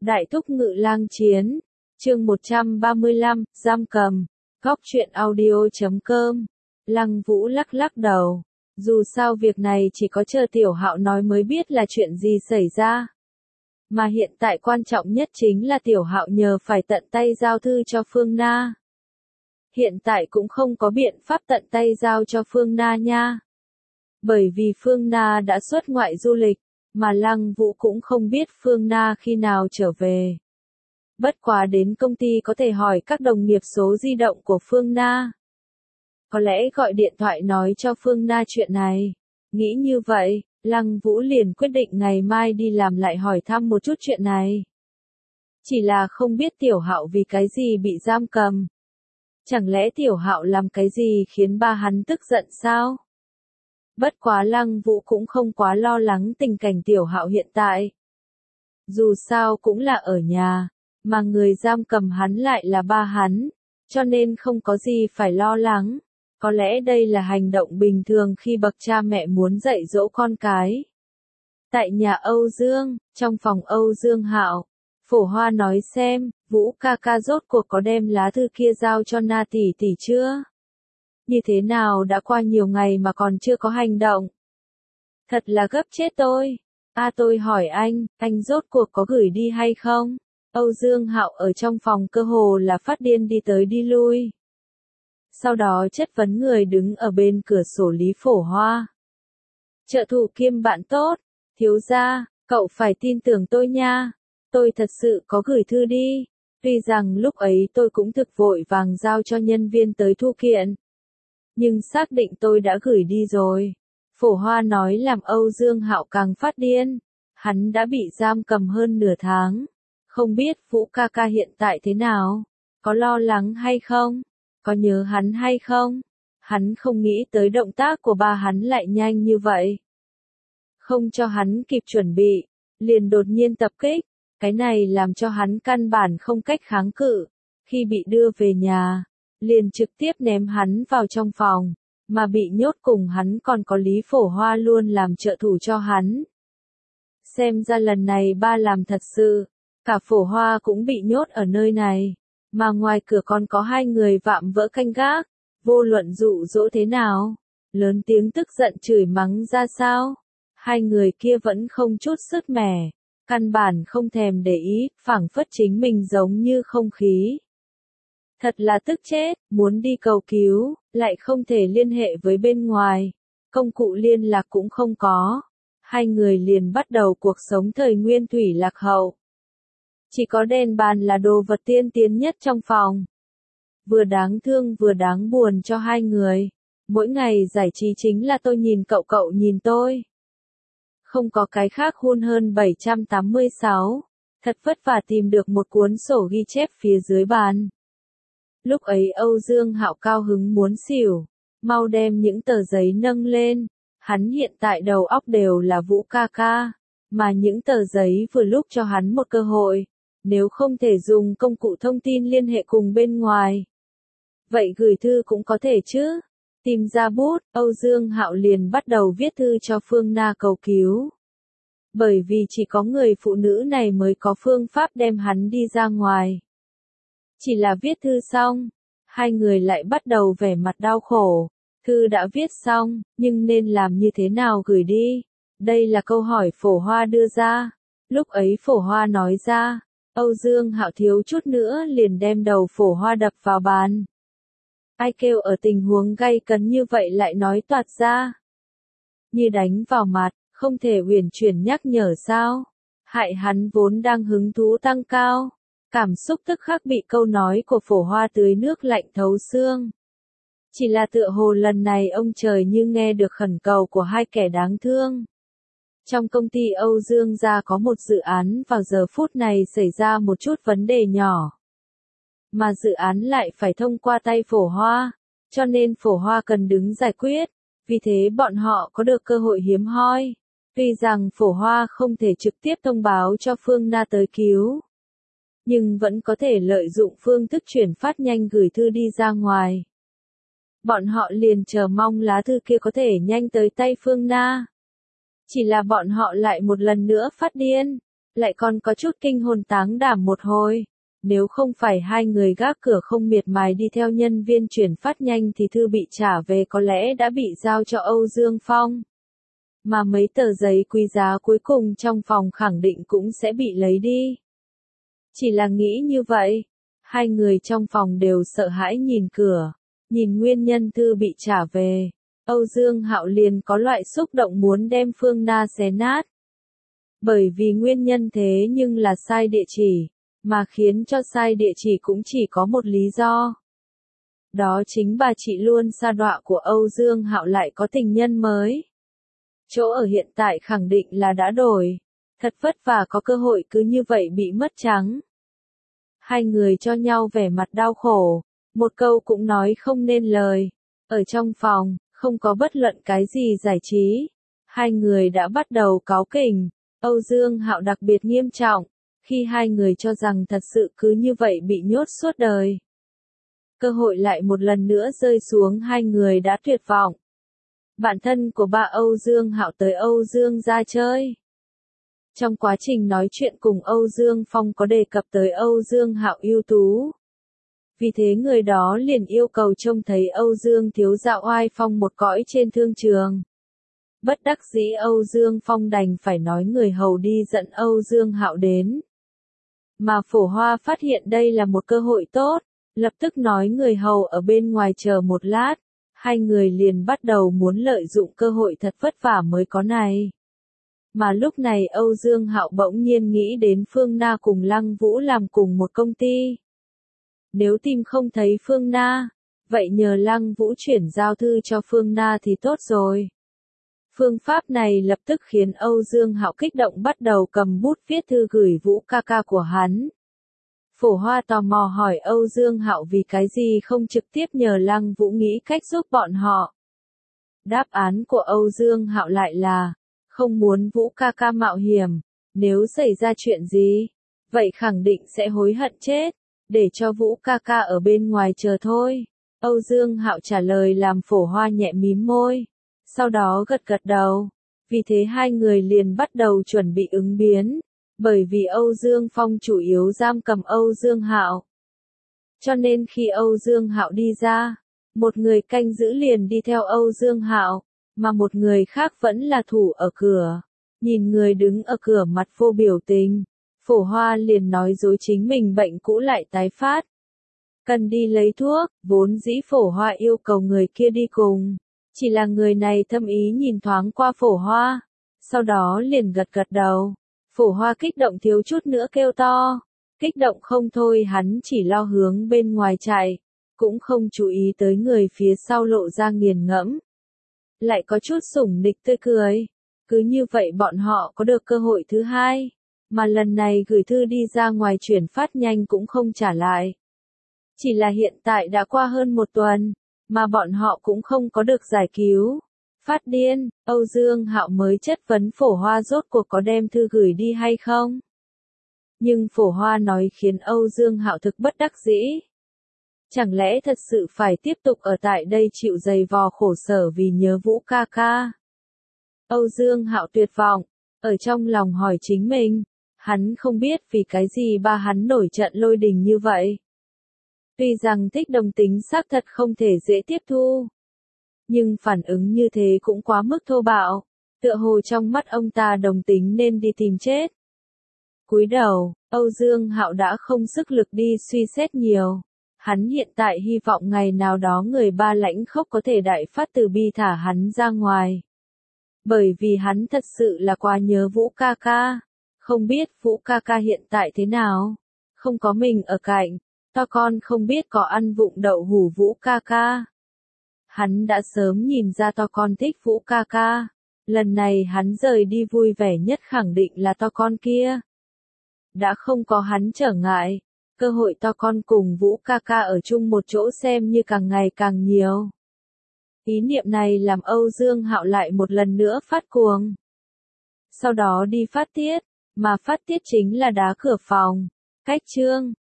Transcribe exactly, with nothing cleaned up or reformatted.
Đại thúc ngự lang chiến, chương một trăm ba mươi lăm, giam cầm, góc truyện audio chấm com. Lăng Vũ lắc lắc đầu, dù sao việc này chỉ có chờ Tiểu Hạo nói mới biết là chuyện gì xảy ra. Mà hiện tại quan trọng nhất chính là Tiểu Hạo nhờ phải tận tay giao thư cho Phương Na. Hiện tại cũng không có biện pháp tận tay giao cho Phương Na nha. Bởi vì Phương Na đã xuất ngoại du lịch, mà Lăng Vũ cũng không biết Phương Na khi nào trở về. Bất quá đến công ty có thể hỏi các đồng nghiệp số di động của Phương Na. Có lẽ gọi điện thoại nói cho Phương Na chuyện này. Nghĩ như vậy, Lăng Vũ liền quyết định ngày mai đi làm lại hỏi thăm một chút chuyện này. Chỉ là không biết Tiểu Hạo vì cái gì bị giam cầm. Chẳng lẽ Tiểu Hạo làm cái gì khiến ba hắn tức giận sao? Bất quá Lăng Vũ cũng không quá lo lắng tình cảnh Tiểu Hạo hiện tại. Dù sao cũng là ở nhà, mà người giam cầm hắn lại là ba hắn, cho nên không có gì phải lo lắng. Có lẽ đây là hành động bình thường khi bậc cha mẹ muốn dạy dỗ con cái. Tại nhà Âu Dương, trong phòng Âu Dương Hạo, Phổ Hoa nói xem, Vũ ca ca rốt cuộc có đem lá thư kia giao cho Na tỷ tỷ chưa? Như thế nào đã qua nhiều ngày mà còn chưa có hành động? Thật là gấp chết tôi. A à, tôi hỏi anh, anh rốt cuộc có gửi đi hay không? Âu Dương Hạo ở trong phòng cơ hồ là phát điên đi tới đi lui. Sau đó chất vấn người đứng ở bên cửa sổ Lý Phổ Hoa. Trợ thủ kiêm bạn tốt, thiếu gia, cậu phải tin tưởng tôi nha. Tôi thật sự có gửi thư đi. Tuy rằng lúc ấy tôi cũng thực vội vàng giao cho nhân viên tới thu kiện. Nhưng xác định tôi đã gửi đi rồi. Phổ Hoa nói làm Âu Dương Hạo càng phát điên. Hắn đã bị giam cầm hơn nửa tháng. Không biết Vũ ca ca hiện tại thế nào? Có lo lắng hay không? Có nhớ hắn hay không? Hắn không nghĩ tới động tác của ba hắn lại nhanh như vậy. Không cho hắn kịp chuẩn bị, liền đột nhiên tập kích. Cái này làm cho hắn căn bản không cách kháng cự. Khi bị đưa về nhà, liền trực tiếp ném hắn vào trong phòng, mà bị nhốt cùng hắn còn có Lý Phổ Hoa luôn làm trợ thủ cho hắn. Xem ra lần này ba làm thật sự, cả Phổ Hoa cũng bị nhốt ở nơi này, mà ngoài cửa còn có hai người vạm vỡ canh gác, vô luận dụ dỗ thế nào, lớn tiếng tức giận chửi mắng ra sao, hai người kia vẫn không chút sứt mẻ, căn bản không thèm để ý, phảng phất chính mình giống như không khí. Thật là tức chết, muốn đi cầu cứu, lại không thể liên hệ với bên ngoài, công cụ liên lạc cũng không có. Hai người liền bắt đầu cuộc sống thời nguyên thủy lạc hậu. Chỉ có đèn bàn là đồ vật tiên tiến nhất trong phòng. Vừa đáng thương vừa đáng buồn cho hai người. Mỗi ngày giải trí chính là tôi nhìn cậu cậu nhìn tôi. Không có cái khác hun hơn bảy trăm tám mươi sáu. Thật vất vả tìm được một cuốn sổ ghi chép phía dưới bàn. Lúc ấy Âu Dương Hạo cao hứng muốn xỉu, mau đem những tờ giấy nâng lên, hắn hiện tại đầu óc đều là Vũ ca ca, mà những tờ giấy vừa lúc cho hắn một cơ hội, nếu không thể dùng công cụ thông tin liên hệ cùng bên ngoài. Vậy gửi thư cũng có thể chứ, tìm ra bút, Âu Dương Hạo liền bắt đầu viết thư cho Phương Na cầu cứu. Bởi vì chỉ có người phụ nữ này mới có phương pháp đem hắn đi ra ngoài. Chỉ là viết thư xong, hai người lại bắt đầu vẻ mặt đau khổ. Thư đã viết xong, nhưng nên làm như thế nào gửi đi? Đây là câu hỏi Phổ Hoa đưa ra. Lúc ấy Phổ Hoa nói ra, Âu Dương Hạo thiếu chút nữa liền đem đầu Phổ Hoa đập vào bàn. Ai kêu ở tình huống gay cấn như vậy lại nói toạc ra. Như đánh vào mặt, không thể uyển chuyển nhắc nhở sao? Hại hắn vốn đang hứng thú tăng cao. Cảm xúc tức khắc bị câu nói của Phổ Hoa tưới nước lạnh thấu xương. Chỉ là tựa hồ lần này ông trời như nghe được khẩn cầu của hai kẻ đáng thương. Trong công ty Âu Dương gia có một dự án vào giờ phút này xảy ra một chút vấn đề nhỏ. Mà dự án lại phải thông qua tay Phổ Hoa, cho nên Phổ Hoa cần đứng giải quyết, vì thế bọn họ có được cơ hội hiếm hoi. Tuy rằng Phổ Hoa không thể trực tiếp thông báo cho Phương Na tới cứu, nhưng vẫn có thể lợi dụng phương thức chuyển phát nhanh gửi thư đi ra ngoài. Bọn họ liền chờ mong lá thư kia có thể nhanh tới tay Phương Na. Chỉ là bọn họ lại một lần nữa phát điên. lại còn có chút kinh hồn táng đảm một hồi. Nếu không phải hai người gác cửa không miệt mài đi theo nhân viên chuyển phát nhanh thì thư bị trả về có lẽ đã bị giao cho Âu Dương Phong. Mà mấy tờ giấy quý giá cuối cùng trong phòng khẳng định cũng sẽ bị lấy đi. Chỉ là nghĩ như vậy, hai người trong phòng đều sợ hãi nhìn cửa, nhìn nguyên nhân thư bị trả về. Âu Dương Hạo liền có loại xúc động muốn đem Phương Na xé nát. Bởi vì nguyên nhân thế nhưng là sai địa chỉ, mà khiến cho sai địa chỉ cũng chỉ có một lý do. Đó chính bà chị luôn sa đọa của Âu Dương Hạo lại có tình nhân mới. Chỗ ở hiện tại khẳng định là đã đổi, thật vất vả có cơ hội cứ như vậy bị mất trắng. Hai người cho nhau vẻ mặt đau khổ, một câu cũng nói không nên lời. Ở trong phòng, không có bất luận cái gì giải trí. Hai người đã bắt đầu cáu kỉnh. Âu Dương Hạo đặc biệt nghiêm trọng, khi hai người cho rằng thật sự cứ như vậy bị nhốt suốt đời. Cơ hội lại một lần nữa rơi xuống, hai người đã tuyệt vọng. Bạn thân của bà Âu Dương Hạo tới Âu Dương gia chơi. Trong quá trình nói chuyện cùng Âu Dương Phong có đề cập tới Âu Dương Hạo ưu tú. Vì thế người đó liền yêu cầu trông thấy Âu Dương thiếu gia oai phong một cõi trên thương trường. Bất đắc dĩ Âu Dương Phong đành phải nói người hầu đi dẫn Âu Dương Hạo đến. Mà Phổ Hoa phát hiện đây là một cơ hội tốt, lập tức nói người hầu ở bên ngoài chờ một lát. Hai người liền bắt đầu muốn lợi dụng cơ hội thật vất vả mới có này. Mà lúc này Âu Dương Hạo bỗng nhiên nghĩ đến Phương Na cùng Lăng Vũ làm cùng một công ty. Nếu tìm không thấy Phương Na, vậy nhờ Lăng Vũ chuyển giao thư cho Phương Na thì tốt rồi. Phương pháp này lập tức khiến Âu Dương Hạo kích động bắt đầu cầm bút viết thư gửi Vũ ca ca của hắn. Phổ Hoa tò mò hỏi Âu Dương Hạo vì cái gì không trực tiếp nhờ Lăng Vũ nghĩ cách giúp bọn họ. Đáp án của Âu Dương Hạo lại là, không muốn Vũ ca ca mạo hiểm, nếu xảy ra chuyện gì, vậy khẳng định sẽ hối hận chết, để cho Vũ ca ca ở bên ngoài chờ thôi. Âu Dương Hạo trả lời làm Phổ Hoa nhẹ mím môi, sau đó gật gật đầu. Vì thế hai người liền bắt đầu chuẩn bị ứng biến. Bởi vì Âu Dương Phong chủ yếu giam cầm Âu Dương Hạo. Cho nên khi Âu Dương Hạo đi ra, một người canh giữ liền đi theo Âu Dương Hạo, mà một người khác vẫn là thủ ở cửa. Nhìn người đứng ở cửa mặt vô biểu tình, Phổ Hoa liền nói dối chính mình bệnh cũ lại tái phát. Cần đi lấy thuốc, vốn dĩ Phổ Hoa yêu cầu người kia đi cùng. Chỉ là người này thâm ý nhìn thoáng qua Phổ Hoa, sau đó liền gật gật đầu. Phổ Hoa kích động thiếu chút nữa kêu to. Kích động không thôi hắn chỉ lo hướng bên ngoài chạy, cũng không chú ý tới người phía sau lộ ra nghiền ngẫm. Lại có chút sủng nịch tươi cười. Cứ như vậy bọn họ có được cơ hội thứ hai, mà lần này gửi thư đi ra ngoài chuyển phát nhanh cũng không trả lại. Chỉ là hiện tại đã qua hơn một tuần, mà bọn họ cũng không có được giải cứu. Phát điên, Âu Dương Hạo mới chất vấn Phổ Hoa rốt cuộc có đem thư gửi đi hay không. Nhưng Phổ Hoa nói khiến Âu Dương Hạo thực bất đắc dĩ. Chẳng lẽ thật sự phải tiếp tục ở tại đây chịu dày vò khổ sở vì nhớ Vũ ca ca? Âu Dương Hạo tuyệt vọng, ở trong lòng hỏi chính mình, hắn không biết vì cái gì ba hắn nổi trận lôi đình như vậy. Tuy rằng thích đồng tính xác thật không thể dễ tiếp thu, nhưng phản ứng như thế cũng quá mức thô bạo, tựa hồ trong mắt ông ta đồng tính nên đi tìm chết. Cúi đầu, Âu Dương Hạo đã không sức lực đi suy xét nhiều. Hắn hiện tại hy vọng ngày nào đó người ba lãnh khốc có thể đại phát từ bi thả hắn ra ngoài. Bởi vì hắn thật sự là quá nhớ Vũ ca ca. Không biết Vũ ca ca hiện tại thế nào? Không có mình ở cạnh, to con không biết có ăn vụng đậu hủ Vũ ca ca. Hắn đã sớm nhìn ra to con thích Vũ ca ca. Lần này hắn rời đi vui vẻ nhất khẳng định là to con kia. Đã không có hắn trở ngại, cơ hội to con cùng Vũ ca ca ở chung một chỗ xem như càng ngày càng nhiều. Ý niệm này làm Âu Dương Hạo lại một lần nữa phát cuồng. Sau đó đi phát tiết, mà phát tiết chính là đá cửa phòng. Cách chương